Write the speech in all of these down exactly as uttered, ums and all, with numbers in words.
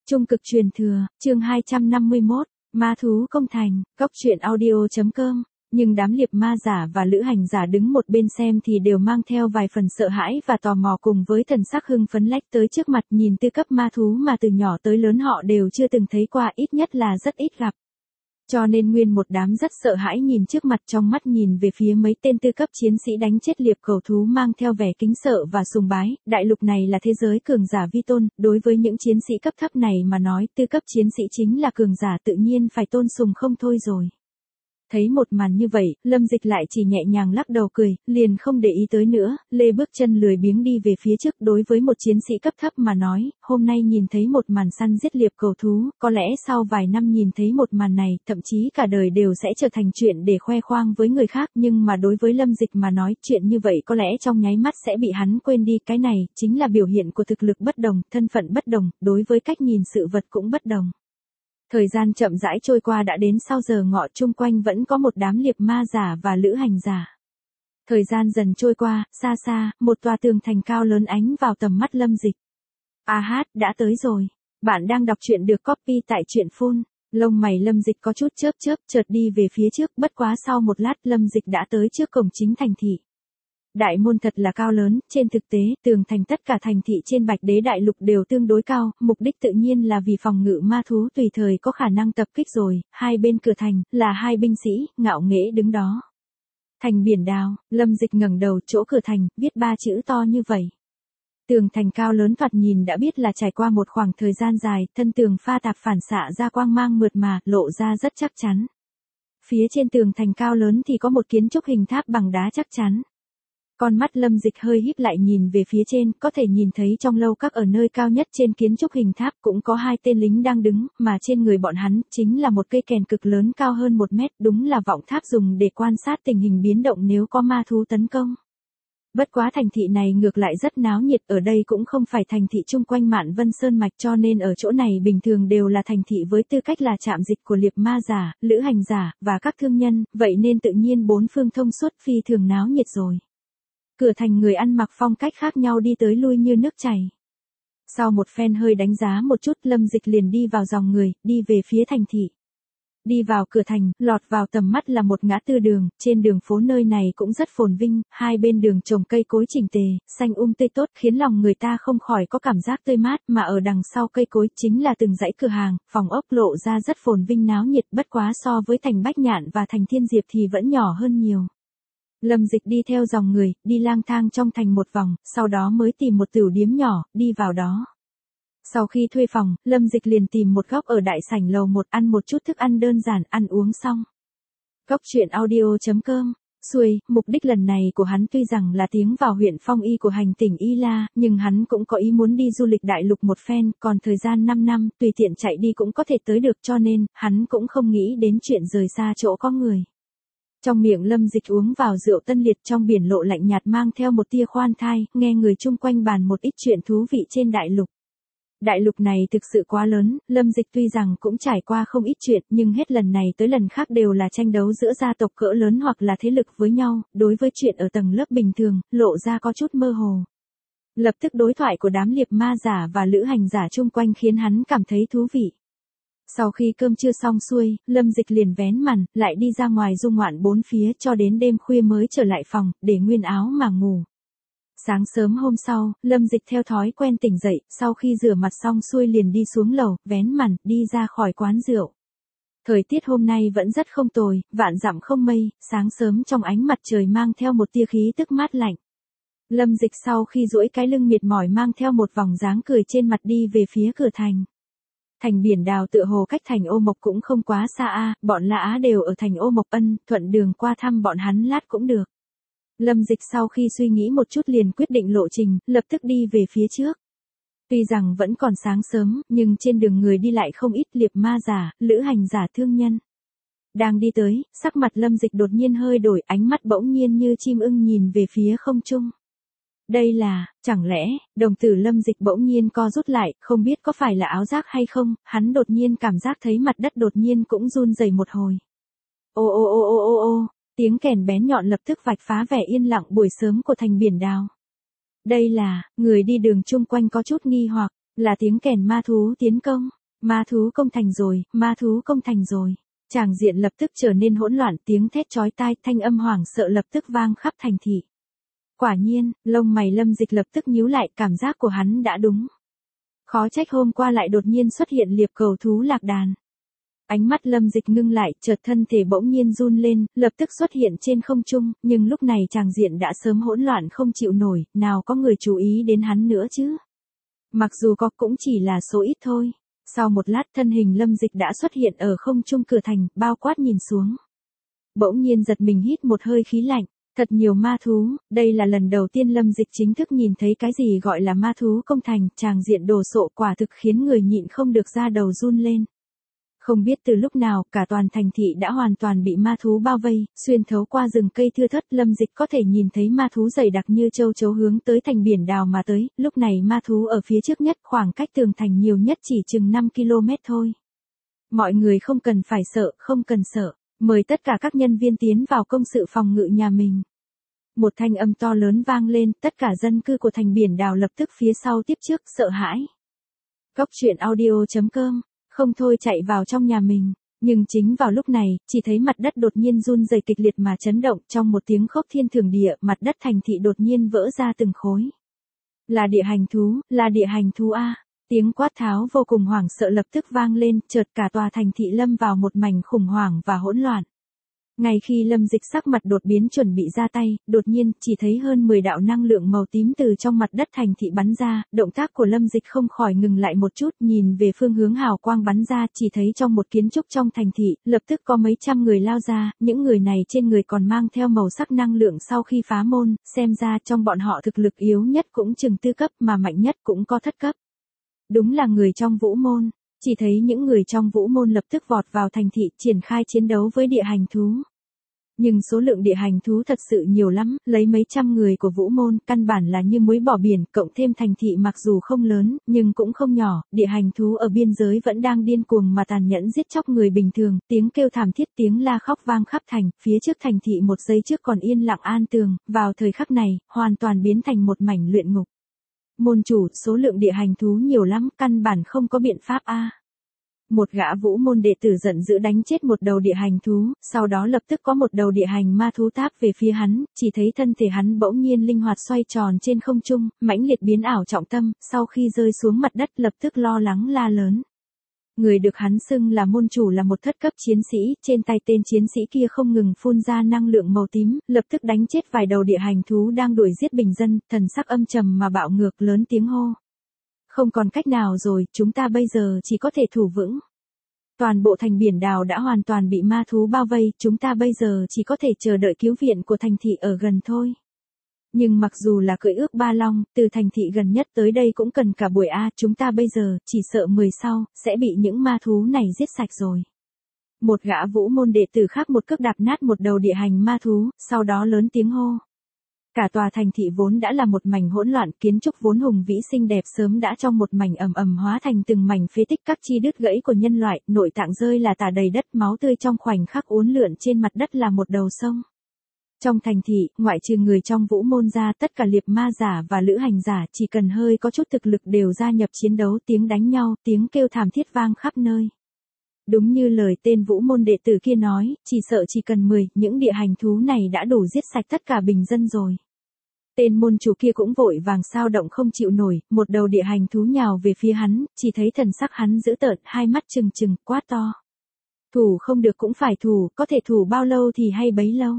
Trung cực truyền thừa, chương hai trăm năm mươi mốt, ma thú công thành, góc truyện audio chấm com. Nhưng đám liệp ma giả và lữ hành giả đứng một bên xem thì đều mang theo vài phần sợ hãi và tò mò, cùng với thần sắc hưng phấn lách tới trước mặt nhìn tư cấp ma thú mà từ nhỏ tới lớn họ đều chưa từng thấy qua, ít nhất là rất ít gặp. Cho nên nguyên một đám rất sợ hãi nhìn trước mặt, trong mắt nhìn về phía mấy tên tư cấp chiến sĩ đánh chết liệp cầu thú mang theo vẻ kính sợ và sùng bái. Đại lục này là thế giới cường giả vi tôn, đối với những chiến sĩ cấp thấp này mà nói, tư cấp chiến sĩ chính là cường giả, tự nhiên phải tôn sùng không thôi rồi. Thấy một màn như vậy, Lâm Dịch lại chỉ nhẹ nhàng lắc đầu cười, liền không để ý tới nữa, lê bước chân lười biếng đi về phía trước. Đối với một chiến sĩ cấp thấp mà nói, hôm nay nhìn thấy một màn săn giết liệp cầu thú, có lẽ sau vài năm nhìn thấy một màn này, thậm chí cả đời đều sẽ trở thành chuyện để khoe khoang với người khác. Nhưng mà đối với Lâm Dịch mà nói, chuyện như vậy có lẽ trong nháy mắt sẽ bị hắn quên đi. Cái này chính là biểu hiện của thực lực bất đồng, thân phận bất đồng, đối với cách nhìn sự vật cũng bất đồng. Thời gian chậm rãi trôi qua, đã đến sau giờ ngọ, chung quanh vẫn có một đám liệp ma giả và lữ hành giả. Thời gian dần trôi qua, xa xa, một tòa tường thành cao lớn ánh vào tầm mắt Lâm Dịch. A hát, đã tới rồi. Bạn đang đọc truyện được copy tại truyện phun. Lông mày Lâm Dịch có chút chớp chớp, chợt đi về phía trước, bất quá sau một lát Lâm Dịch đã tới trước cổng chính thành thị. Đại môn thật là cao lớn, trên thực tế, tường thành tất cả thành thị trên Bạch Đế đại lục đều tương đối cao, mục đích tự nhiên là vì phòng ngự ma thú tùy thời có khả năng tập kích rồi. Hai bên cửa thành là hai binh sĩ ngạo nghễ đứng đó. Thành Biển Đào. Lâm Dịch ngẩng đầu, chỗ cửa thành viết ba chữ to như vậy. Tường thành cao lớn thoạt nhìn đã biết là trải qua một khoảng thời gian dài, thân tường pha tạp phản xạ ra quang mang mượt mà, lộ ra rất chắc chắn. Phía trên tường thành cao lớn thì có một kiến trúc hình tháp bằng đá chắc chắn. Con mắt Lâm Dịch hơi híp lại nhìn về phía trên, có thể nhìn thấy trong lâu các ở nơi cao nhất trên kiến trúc hình tháp cũng có hai tên lính đang đứng, mà trên người bọn hắn chính là một cây kèn cực lớn cao hơn một mét, đúng là vọng tháp dùng để quan sát tình hình biến động nếu có ma thú tấn công. Bất quá thành thị này ngược lại rất náo nhiệt, ở đây cũng không phải thành thị chung quanh Mạn Vân Sơn Mạch, cho nên ở chỗ này bình thường đều là thành thị với tư cách là trạm dịch của liệp ma giả, lữ hành giả, và các thương nhân, vậy nên tự nhiên bốn phương thông suốt, phi thường náo nhiệt rồi. Cửa thành người ăn mặc phong cách khác nhau đi tới lui như nước chảy. Sau một phen hơi đánh giá một chút, Lâm Dịch liền đi vào dòng người, đi về phía thành thị. Đi vào cửa thành, lọt vào tầm mắt là một ngã tư đường, trên đường phố nơi này cũng rất phồn vinh, hai bên đường trồng cây cối chỉnh tề, xanh um tươi tốt, khiến lòng người ta không khỏi có cảm giác tươi mát, mà ở đằng sau cây cối chính là từng dãy cửa hàng, phòng ốc lộ ra rất phồn vinh náo nhiệt, bất quá so với thành Bách Nhạn và thành Thiên Diệp thì vẫn nhỏ hơn nhiều. Lâm Dịch đi theo dòng người, đi lang thang trong thành một vòng, sau đó mới tìm một tửu điếm nhỏ, đi vào đó. Sau khi thuê phòng, Lâm Dịch liền tìm một góc ở đại sảnh lầu một, ăn một chút thức ăn đơn giản, ăn uống xong. Góc truyện audio chấm com. Xuôi, mục đích lần này của hắn tuy rằng là tiến vào huyện Phong Y của hành tỉnh Y La, nhưng hắn cũng có ý muốn đi du lịch đại lục một phen, còn thời gian năm năm, tùy tiện chạy đi cũng có thể tới được, cho nên, hắn cũng không nghĩ đến chuyện rời xa chỗ có người. Trong miệng Lâm Dịch uống vào rượu tân liệt, trong biển lộ lạnh nhạt mang theo một tia khoan thai, nghe người chung quanh bàn một ít chuyện thú vị trên đại lục. Đại lục này thực sự quá lớn, Lâm Dịch tuy rằng cũng trải qua không ít chuyện, nhưng hết lần này tới lần khác đều là tranh đấu giữa gia tộc cỡ lớn hoặc là thế lực với nhau, đối với chuyện ở tầng lớp bình thường, lộ ra có chút mơ hồ. Lập tức đối thoại của đám liệp ma giả và lữ hành giả chung quanh khiến hắn cảm thấy thú vị. Sau khi cơm trưa xong xuôi, Lâm Dịch liền vén màn, lại đi ra ngoài du ngoạn bốn phía cho đến đêm khuya mới trở lại phòng, để nguyên áo mà ngủ. Sáng sớm hôm sau, Lâm Dịch theo thói quen tỉnh dậy, sau khi rửa mặt xong xuôi liền đi xuống lầu, vén màn, đi ra khỏi quán rượu. Thời tiết hôm nay vẫn rất không tồi, vạn dặm không mây, sáng sớm trong ánh mặt trời mang theo một tia khí tức mát lạnh. Lâm Dịch sau khi duỗi cái lưng mệt mỏi mang theo một vòng dáng cười trên mặt đi về phía cửa thành. Thành Biển Đào tựa hồ cách thành Ô Mộc cũng không quá xa a, bọn La Á đều ở thành Ô Mộc Ân, thuận đường qua thăm bọn hắn lát cũng được. Lâm Dịch sau khi suy nghĩ một chút liền quyết định lộ trình, lập tức đi về phía trước. Tuy rằng vẫn còn sáng sớm, nhưng trên đường người đi lại không ít, liệp ma giả, lữ hành giả, thương nhân. Đang đi tới, sắc mặt Lâm Dịch đột nhiên hơi đổi, ánh mắt bỗng nhiên như chim ưng nhìn về phía không trung. Đây là, chẳng lẽ, đồng tử Lâm Dịch bỗng nhiên co rút lại, không biết có phải là áo giác hay không, hắn đột nhiên cảm giác thấy mặt đất đột nhiên cũng run rẩy một hồi. Ô ô ô ô ô ô, tiếng kèn bén nhọn lập tức vạch phá vẻ yên lặng buổi sớm của thành Biển Đào. Đây là, người đi đường chung quanh có chút nghi hoặc, là tiếng kèn ma thú tiến công. Ma thú công thành rồi, ma thú công thành rồi. Tràng diện lập tức trở nên hỗn loạn, tiếng thét chói tai, thanh âm hoảng sợ lập tức vang khắp thành thị. Quả nhiên, lông mày Lâm Dịch lập tức nhíu lại, cảm giác của hắn đã đúng. Khó trách hôm qua lại đột nhiên xuất hiện liệp cầu thú lạc đàn. Ánh mắt Lâm Dịch ngưng lại, chợt thân thể bỗng nhiên run lên, lập tức xuất hiện trên không trung, nhưng lúc này tràng diện đã sớm hỗn loạn không chịu nổi, nào có người chú ý đến hắn nữa chứ. Mặc dù có cũng chỉ là số ít thôi. Sau một lát thân hình Lâm Dịch đã xuất hiện ở không trung cửa thành, bao quát nhìn xuống. Bỗng nhiên giật mình hít một hơi khí lạnh, thật nhiều ma thú, đây là lần đầu tiên Lâm Dịch chính thức nhìn thấy cái gì gọi là ma thú công thành, tràng diện đồ sộ quả thực khiến người nhịn không được da đầu run lên. Không biết từ lúc nào, cả toàn thành thị đã hoàn toàn bị ma thú bao vây, xuyên thấu qua rừng cây thưa thớt, Lâm Dịch có thể nhìn thấy ma thú dày đặc như châu chấu hướng tới thành biển đào mà tới, lúc này ma thú ở phía trước nhất, khoảng cách tường thành nhiều nhất chỉ chừng năm ki lô mét thôi. Mọi người không cần phải sợ, không cần sợ, mời tất cả các nhân viên tiến vào công sự phòng ngự nhà mình. Một thanh âm to lớn vang lên, tất cả dân cư của thành biển đào lập tức phía sau tiếp trước, sợ hãi. Cốc truyện audio chấm com Không thôi chạy vào trong nhà mình, nhưng chính vào lúc này, chỉ thấy mặt đất đột nhiên run rẩy kịch liệt mà chấn động, trong một tiếng khốc thiên thượng địa, mặt đất thành thị đột nhiên vỡ ra từng khối. Là địa hành thú, là địa hành thú a. Tiếng quát tháo vô cùng hoảng sợ lập tức vang lên, chợt cả tòa thành thị lâm vào một mảnh khủng hoảng và hỗn loạn. Ngay khi Lâm Dịch sắc mặt đột biến chuẩn bị ra tay, đột nhiên, chỉ thấy hơn mười đạo năng lượng màu tím từ trong mặt đất thành thị bắn ra, động tác của Lâm Dịch không khỏi ngừng lại một chút, nhìn về phương hướng hào quang bắn ra, chỉ thấy trong một kiến trúc trong thành thị, lập tức có mấy trăm người lao ra, những người này trên người còn mang theo màu sắc năng lượng sau khi phá môn, xem ra trong bọn họ thực lực yếu nhất cũng chừng tư cấp mà mạnh nhất cũng có thất cấp. Đúng là người trong vũ môn. Chỉ thấy những người trong vũ môn lập tức vọt vào thành thị triển khai chiến đấu với địa hành thú. Nhưng số lượng địa hành thú thật sự nhiều lắm, lấy mấy trăm người của vũ môn, căn bản là như muối bỏ biển, cộng thêm thành thị mặc dù không lớn, nhưng cũng không nhỏ, địa hành thú ở biên giới vẫn đang điên cuồng mà tàn nhẫn giết chóc người bình thường, tiếng kêu thảm thiết tiếng la khóc vang khắp thành, phía trước thành thị một giây trước còn yên lặng an tường, vào thời khắc này, hoàn toàn biến thành một mảnh luyện ngục. Môn chủ, số lượng địa hành thú nhiều lắm, căn bản không có biện pháp a. Một gã vũ môn đệ tử giận dữ đánh chết một đầu địa hành thú, sau đó lập tức có một đầu địa hành ma thú táp về phía hắn, chỉ thấy thân thể hắn bỗng nhiên linh hoạt xoay tròn trên không trung, mãnh liệt biến ảo trọng tâm, sau khi rơi xuống mặt đất lập tức lo lắng la lớn. Người được hắn xưng là môn chủ là một thất cấp chiến sĩ, trên tay tên chiến sĩ kia không ngừng phun ra năng lượng màu tím, lập tức đánh chết vài đầu địa hành thú đang đuổi giết bình dân, thần sắc âm trầm mà bạo ngược lớn tiếng hô. Không còn cách nào rồi, chúng ta bây giờ chỉ có thể thủ vững. Toàn bộ thành biển đào đã hoàn toàn bị ma thú bao vây, chúng ta bây giờ chỉ có thể chờ đợi cứu viện của thành thị ở gần thôi. Nhưng mặc dù là cưỡi ước ba long, từ thành thị gần nhất tới đây cũng cần cả buổi A, chúng ta bây giờ, chỉ sợ mười sau, sẽ bị những ma thú này giết sạch rồi. Một gã vũ môn đệ tử khác một cước đạp nát một đầu địa hành ma thú, sau đó lớn tiếng hô. Cả tòa thành thị vốn đã là một mảnh hỗn loạn, kiến trúc vốn hùng vĩ xinh đẹp sớm đã trong một mảnh ầm ầm hóa thành từng mảnh phế tích, các chi đứt gãy của nhân loại, nội tạng rơi là tả đầy đất, máu tươi trong khoảnh khắc uốn lượn trên mặt đất là một đầu sông. Trong thành thị, ngoại trừ người trong vũ môn ra, tất cả liệp ma giả và lữ hành giả chỉ cần hơi có chút thực lực đều gia nhập chiến đấu, tiếng đánh nhau, tiếng kêu thảm thiết vang khắp nơi. Đúng như lời tên vũ môn đệ tử kia nói, chỉ sợ chỉ cần mười, những địa hành thú này đã đủ giết sạch tất cả bình dân rồi. Tên môn chủ kia cũng vội vàng sao động không chịu nổi, một đầu địa hành thú nhào về phía hắn, chỉ thấy thần sắc hắn dữ tợn, hai mắt trừng trừng, quát to. Thủ không được cũng phải thủ, có thể thủ bao lâu thì hay bấy lâu.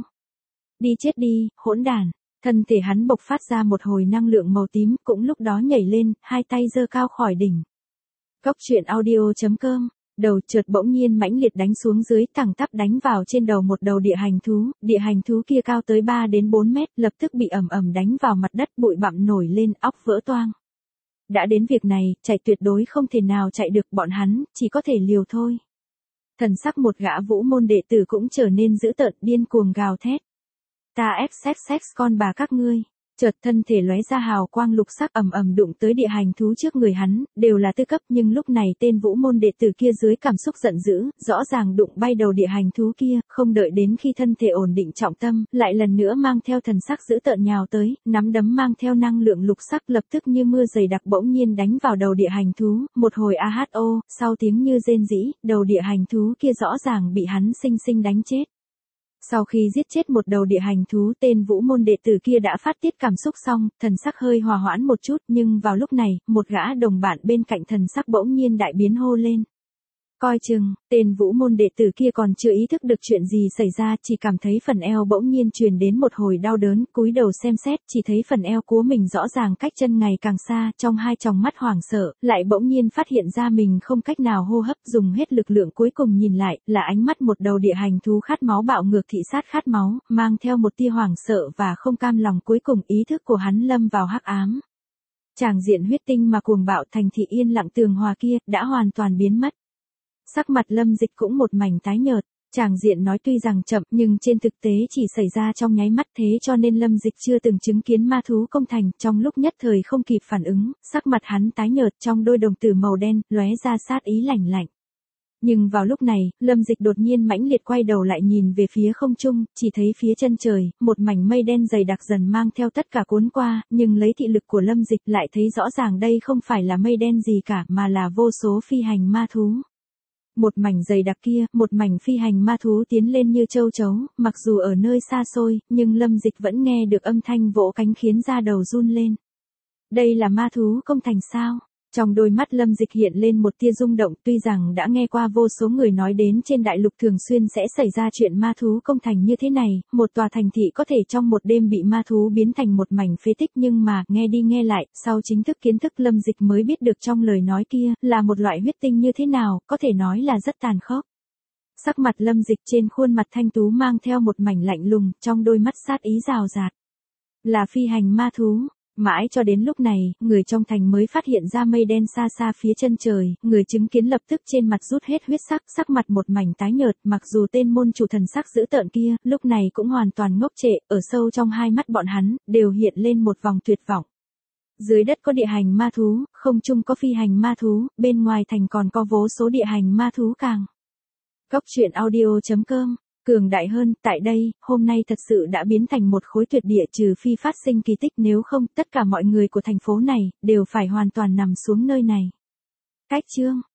Đi chết đi, hỗn đản. Thân thể hắn bộc phát ra một hồi năng lượng màu tím, cũng lúc đó nhảy lên, hai tay giơ cao khỏi đỉnh. Cốc truyện audio chấm com Đầu chợt bỗng nhiên mãnh liệt đánh xuống dưới, thẳng tắp đánh vào trên đầu một đầu địa hành thú, địa hành thú kia cao tới ba đến bốn mét, lập tức bị ầm ầm đánh vào mặt đất, bụi bặm nổi lên, óc vỡ toang. Đã đến việc này, chạy tuyệt đối không thể nào chạy được, bọn hắn chỉ có thể liều thôi. Thần sắc một gã vũ môn đệ tử cũng trở nên dữ tợn, điên cuồng gào thét. Ta ép sex sex con bà các ngươi. Chợt thân thể lóe ra hào quang lục sắc ầm ầm đụng tới địa hành thú trước người hắn, đều là tư cấp nhưng lúc này tên vũ môn đệ tử kia dưới cảm xúc giận dữ, rõ ràng đụng bay đầu địa hành thú kia, không đợi đến khi thân thể ổn định trọng tâm, lại lần nữa mang theo thần sắc dữ tợn nhào tới, nắm đấm mang theo năng lượng lục sắc lập tức như mưa dày đặc bỗng nhiên đánh vào đầu địa hành thú, một hồi a hát ô, sau tiếng như rên rỉ, đầu địa hành thú kia rõ ràng bị hắn sinh sinh đánh chết. Sau khi giết chết một đầu địa hành thú, tên vũ môn đệ tử kia đã phát tiết cảm xúc xong, thần sắc hơi hòa hoãn một chút, nhưng vào lúc này, một gã đồng bạn bên cạnh thần sắc bỗng nhiên đại biến hô lên. Coi chừng, tên vũ môn đệ tử kia còn chưa ý thức được chuyện gì xảy ra, chỉ cảm thấy phần eo bỗng nhiên truyền đến một hồi đau đớn, cúi đầu xem xét, chỉ thấy phần eo của mình rõ ràng cách chân ngày càng xa, trong hai tròng mắt hoảng sợ, lại bỗng nhiên phát hiện ra mình không cách nào hô hấp, dùng hết lực lượng cuối cùng nhìn lại, là ánh mắt một đầu địa hành thú khát máu bạo ngược thị sát khát máu, mang theo một tia hoảng sợ và không cam lòng, cuối cùng ý thức của hắn lâm vào hắc ám. Tràng diện huyết tinh mà cuồng bạo thành thị yên lặng tường hòa kia, đã hoàn toàn biến mất. Sắc mặt Lâm Dịch cũng một mảnh tái nhợt, tràng diện nói tuy rằng chậm nhưng trên thực tế chỉ xảy ra trong nháy mắt, thế cho nên Lâm Dịch chưa từng chứng kiến ma thú công thành, trong lúc nhất thời không kịp phản ứng, sắc mặt hắn tái nhợt, trong đôi đồng tử màu đen lóe ra sát ý lạnh lạnh. Nhưng vào lúc này, Lâm Dịch đột nhiên mãnh liệt quay đầu lại nhìn về phía không trung, chỉ thấy phía chân trời, một mảnh mây đen dày đặc dần mang theo tất cả cuốn qua, nhưng lấy thị lực của Lâm Dịch lại thấy rõ ràng đây không phải là mây đen gì cả mà là vô số phi hành ma thú. Một mảnh dày đặc kia, một mảnh phi hành ma thú tiến lên như châu chấu, mặc dù ở nơi xa xôi, nhưng Lâm Dịch vẫn nghe được âm thanh vỗ cánh khiến da đầu run lên. Đây là ma thú công thành sao? Trong đôi mắt Lâm Dịch hiện lên một tia rung động, tuy rằng đã nghe qua vô số người nói đến trên đại lục thường xuyên sẽ xảy ra chuyện ma thú công thành như thế này, một tòa thành thị có thể trong một đêm bị ma thú biến thành một mảnh phế tích, nhưng mà, nghe đi nghe lại, sau chính thức kiến thức Lâm Dịch mới biết được trong lời nói kia, là một loại huyết tinh như thế nào, có thể nói là rất tàn khốc. Sắc mặt Lâm Dịch trên khuôn mặt thanh tú mang theo một mảnh lạnh lùng, trong đôi mắt sát ý rào rạt. Là phi hành ma thú. Mãi cho đến lúc này, người trong thành mới phát hiện ra mây đen xa xa phía chân trời, người chứng kiến lập tức trên mặt rút hết huyết sắc, sắc mặt một mảnh tái nhợt, mặc dù tên môn chủ thần sắc dữ tợn kia, lúc này cũng hoàn toàn ngốc trệ, ở sâu trong hai mắt bọn hắn, đều hiện lên một vòng tuyệt vọng. Dưới đất có địa hành ma thú, không trung có phi hành ma thú, bên ngoài thành còn có vô số địa hành ma thú càng. Cốc truyện audio chấm com cường đại hơn, tại đây, hôm nay thật sự đã biến thành một khối tuyệt địa, trừ phi phát sinh kỳ tích, nếu không, tất cả mọi người của thành phố này, đều phải hoàn toàn nằm xuống nơi này. Cách chương